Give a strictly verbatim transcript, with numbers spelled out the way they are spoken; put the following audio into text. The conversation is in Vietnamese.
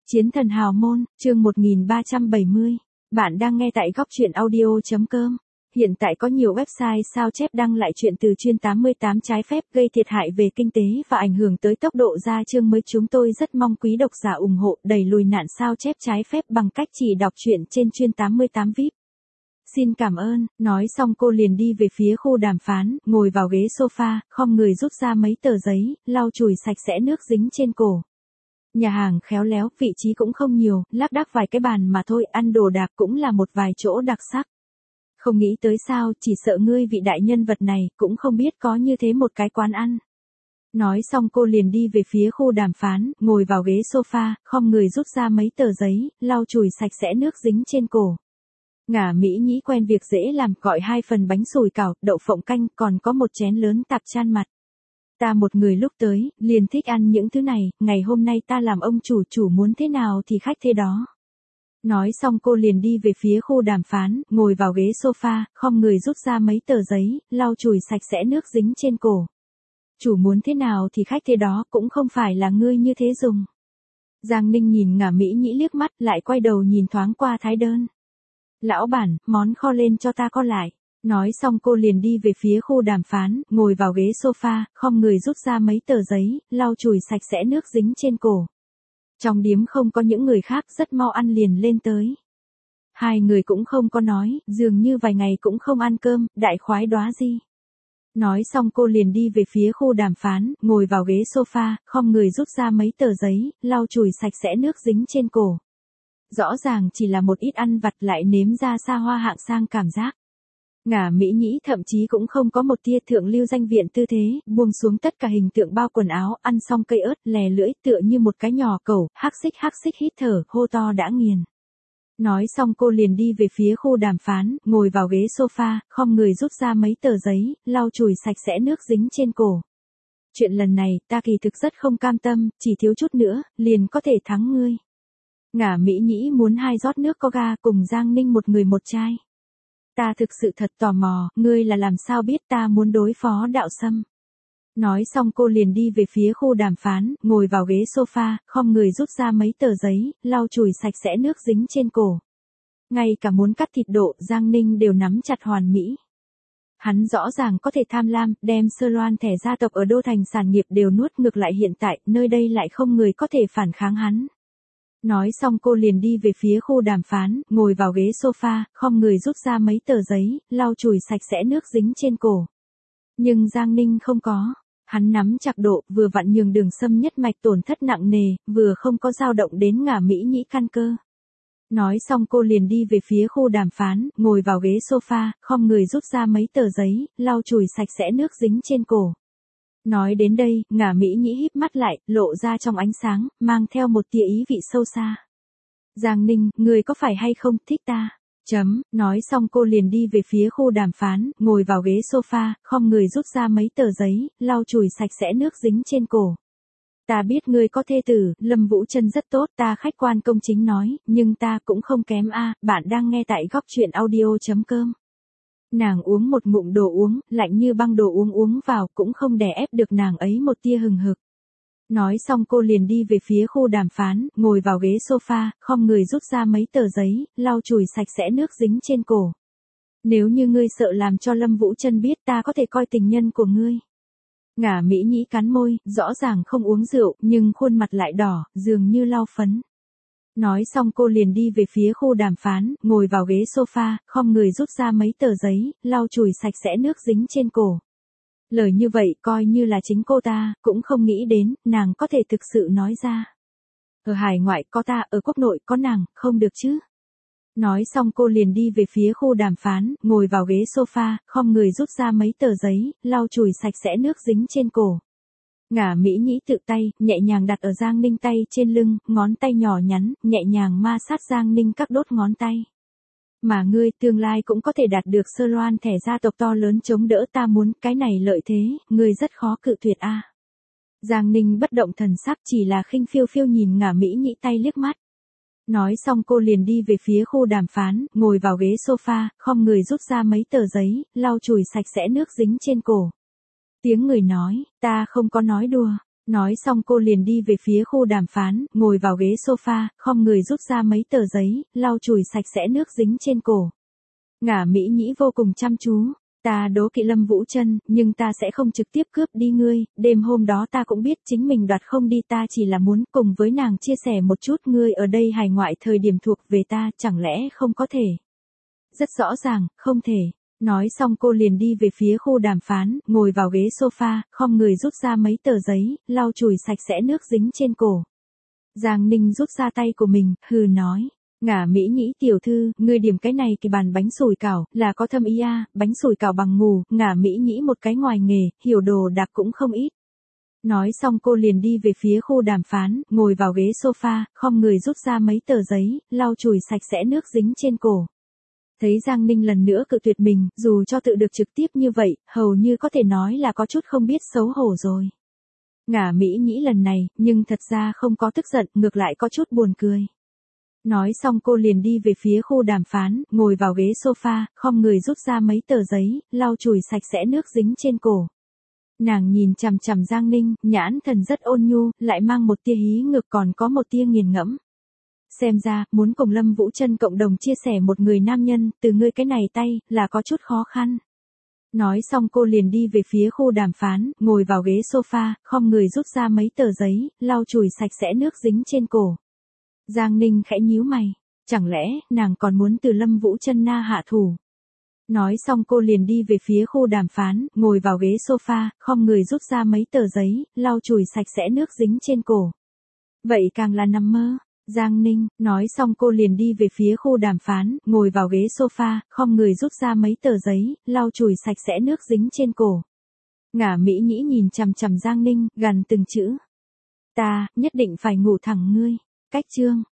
Chiến thần hào môn, chương một nghìn ba trăm bảy mươi. Bạn đang nghe tại góc truyện audio.com. Hiện tại có nhiều website sao chép đăng lại chuyện từ chuyên tám mươi tám trái phép gây thiệt hại về kinh tế và ảnh hưởng tới tốc độ ra chương mới. Chúng tôi rất mong quý độc giả ủng hộ đẩy lùi nạn sao chép trái phép bằng cách chỉ đọc truyện trên chuyên tám mươi tám vi ai pi. Xin cảm ơn. Nói xong cô liền đi về phía khu đàm phán, ngồi vào ghế sofa, khom người rút ra mấy tờ giấy, lau chùi sạch sẽ nước dính trên cổ. Nhà hàng khéo léo, vị trí cũng không nhiều, lác đác vài cái bàn mà thôi, ăn đồ đạc cũng là một vài chỗ đặc sắc. Không nghĩ tới sao, chỉ sợ ngươi vị đại nhân vật này, cũng không biết có như thế một cái quán ăn. Nói xong cô liền đi về phía khu đàm phán, ngồi vào ghế sofa, khom người rút ra mấy tờ giấy, lau chùi sạch sẽ nước dính trên cổ. Ngả Mỹ Nhĩ quen việc dễ làm, gọi hai phần bánh sủi cảo, đậu phộng canh, còn có một chén lớn tạp chan mặt. Ta một người lúc tới, liền thích ăn những thứ này, ngày hôm nay ta làm ông chủ, chủ muốn thế nào thì khách thế đó. Nói xong cô liền đi về phía khu đàm phán, ngồi vào ghế sofa, khom người rút ra mấy tờ giấy, lau chùi sạch sẽ nước dính trên cổ. Chủ muốn thế nào thì khách thế đó, cũng không phải là ngươi như thế dùng. Giang Ninh nhìn Ngả Mỹ Nhĩ liếc mắt, lại quay đầu nhìn thoáng qua thái đơn. Lão bản, món kho lên cho ta kho lại. Nói xong cô liền đi về phía khu đàm phán, ngồi vào ghế sofa, khom người rút ra mấy tờ giấy, lau chùi sạch sẽ nước dính trên cổ. Trong điếm không có những người khác, rất mau ăn liền lên tới. Hai người cũng không có nói, dường như vài ngày cũng không ăn cơm, đại khoái đóa gì. Nói xong cô liền đi về phía khu đàm phán, ngồi vào ghế sofa, khom người rút ra mấy tờ giấy, lau chùi sạch sẽ nước dính trên cổ. Rõ ràng chỉ là một ít ăn vặt lại nếm ra xa hoa hạng sang cảm giác. Ngả Mỹ Nhĩ thậm chí cũng không có một tia thượng lưu danh viện tư thế, buông xuống tất cả hình tượng bao quần áo, ăn xong cây ớt, lè lưỡi tựa như một cái nhỏ cẩu, hắc xích hắc xích hít thở, hô to đã nghiền. Nói xong cô liền đi về phía khu đàm phán, ngồi vào ghế sofa, khom người rút ra mấy tờ giấy, lau chùi sạch sẽ nước dính trên cổ. Chuyện lần này, ta kỳ thực rất không cam tâm, chỉ thiếu chút nữa, liền có thể thắng ngươi. Ngả Mỹ Nhĩ muốn hai rót nước có ga cùng Giang Ninh một người một chai. Ta thực sự thật tò mò, ngươi là làm sao biết ta muốn đối phó Đạo Sâm. Nói xong cô liền đi về phía khu đàm phán, ngồi vào ghế sofa, khom người rút ra mấy tờ giấy, lau chùi sạch sẽ nước dính trên cổ. Ngay cả muốn cắt thịt độ, Giang Ninh đều nắm chặt hoàn mỹ. Hắn rõ ràng có thể tham lam, đem sơ loan thẻ gia tộc ở Đô Thành sản nghiệp đều nuốt ngược lại, hiện tại, nơi đây lại không người có thể phản kháng hắn. Nói xong cô liền đi về phía khu đàm phán, ngồi vào ghế sofa, khom người rút ra mấy tờ giấy, lau chùi sạch sẽ nước dính trên cổ. Nhưng Giang Ninh không có. Hắn nắm chặt độ, vừa vặn nhường Đường Sâm nhất mạch tổn thất nặng nề, vừa không có dao động đến Ngả Mỹ Nhĩ căn cơ. Nói xong cô liền đi về phía khu đàm phán, ngồi vào ghế sofa, khom người rút ra mấy tờ giấy, lau chùi sạch sẽ nước dính trên cổ. Nói đến đây, Ngả Mỹ Nhĩ híp mắt lại, lộ ra trong ánh sáng, mang theo một tia ý vị sâu xa. Giang Ninh, người có phải hay không thích ta? Chấm, nói xong cô liền đi về phía khu đàm phán, ngồi vào ghế sofa, khom người rút ra mấy tờ giấy, lau chùi sạch sẽ nước dính trên cổ. Ta biết ngươi có thê tử, Lâm Vũ Trân rất tốt, ta khách quan công chính nói, nhưng ta cũng không kém a. Bạn đang nghe tại góc truyện audio.com. Nàng uống một ngụm đồ uống, lạnh như băng đồ uống uống vào, cũng không đè ép được nàng ấy một tia hừng hực. Nói xong cô liền đi về phía khu đàm phán, ngồi vào ghế sofa, khom người rút ra mấy tờ giấy, lau chùi sạch sẽ nước dính trên cổ. Nếu như ngươi sợ làm cho Lâm Vũ Trân biết, ta có thể coi tình nhân của ngươi. Ngả Mỹ Nhĩ cắn môi, rõ ràng không uống rượu, nhưng khuôn mặt lại đỏ, dường như lau phấn. Nói xong cô liền đi về phía khu đàm phán, ngồi vào ghế sofa, khom người rút ra mấy tờ giấy, lau chùi sạch sẽ nước dính trên cổ. Lời như vậy coi như là chính cô ta, cũng không nghĩ đến, nàng có thể thực sự nói ra. Ở hải ngoại có ta, ở quốc nội có nàng, không được chứ. Nói xong cô liền đi về phía khu đàm phán, ngồi vào ghế sofa, khom người rút ra mấy tờ giấy, lau chùi sạch sẽ nước dính trên cổ. Ngả Mỹ Nhĩ tự tay, nhẹ nhàng đặt ở Giang Ninh tay trên lưng, ngón tay nhỏ nhắn, nhẹ nhàng ma sát Giang Ninh các đốt ngón tay. Mà ngươi tương lai cũng có thể đạt được sơ loan thẻ gia tộc to lớn chống đỡ, ta muốn, cái này lợi thế, ngươi rất khó cự tuyệt a. Giang Ninh bất động thần sắc, chỉ là khinh phiêu phiêu nhìn Ngả Mỹ Nhĩ tay liếc mắt. Nói xong cô liền đi về phía khu đàm phán, ngồi vào ghế sofa, khom người rút ra mấy tờ giấy, lau chùi sạch sẽ nước dính trên cổ. Tiếng người nói, ta không có nói đùa. Nói xong cô liền đi về phía khu đàm phán, ngồi vào ghế sofa, khom người rút ra mấy tờ giấy, lau chùi sạch sẽ nước dính trên cổ. Ngả Mỹ Nhĩ vô cùng chăm chú. Ta đố kỵ Lâm Vũ Trân, nhưng ta sẽ không trực tiếp cướp đi ngươi, đêm hôm đó ta cũng biết chính mình đoạt không đi, ta chỉ là muốn cùng với nàng chia sẻ một chút, ngươi ở đây hài ngoại thời điểm thuộc về ta, chẳng lẽ không có thể? Rất rõ ràng, không thể. Nói xong cô liền đi về phía khu đàm phán, ngồi vào ghế sofa, khom người rút ra mấy tờ giấy, lau chùi sạch sẽ nước dính trên cổ. Giang Ninh rút ra tay của mình, hừ nói. Ngả Mỹ Nhĩ tiểu thư, ngươi điểm cái này cái bàn bánh sủi cảo, là có thâm ý à, bánh sủi cảo bằng ngủ, Ngả Mỹ Nhĩ một cái ngoài nghề, hiểu đồ đạc cũng không ít. Nói xong cô liền đi về phía khu đàm phán, ngồi vào ghế sofa, khom người rút ra mấy tờ giấy, lau chùi sạch sẽ nước dính trên cổ. Thấy Giang Ninh lần nữa cự tuyệt mình, dù cho tự được trực tiếp như vậy, hầu như có thể nói là có chút không biết xấu hổ rồi. Ngả Mỹ Nhĩ lần này, nhưng thật ra không có tức giận, ngược lại có chút buồn cười. Nói xong cô liền đi về phía khu đàm phán, ngồi vào ghế sofa, khom người rút ra mấy tờ giấy, lau chùi sạch sẽ nước dính trên cổ. Nàng nhìn chằm chằm Giang Ninh, nhãn thần rất ôn nhu, lại mang một tia hí ngược còn có một tia nghiền ngẫm. Xem ra, muốn cùng Lâm Vũ Trân cộng đồng chia sẻ một người nam nhân, từ ngươi cái này tay, là có chút khó khăn. Nói xong cô liền đi về phía khu đàm phán, ngồi vào ghế sofa, khom người rút ra mấy tờ giấy, lau chùi sạch sẽ nước dính trên cổ. Giang Ninh khẽ nhíu mày, chẳng lẽ nàng còn muốn từ Lâm Vũ Trân na hạ thủ. Nói xong cô liền đi về phía khu đàm phán, ngồi vào ghế sofa, khom người rút ra mấy tờ giấy, lau chùi sạch sẽ nước dính trên cổ. Vậy càng là nằm mơ. Giang Ninh, nói xong cô liền đi về phía khu đàm phán, ngồi vào ghế sofa, khom người rút ra mấy tờ giấy, lau chùi sạch sẽ nước dính trên cổ. Ngả Mỹ Nhĩ nhìn chằm chằm Giang Ninh, gằn từng chữ. Ta, nhất định phải ngủ thẳng ngươi. Cách chương.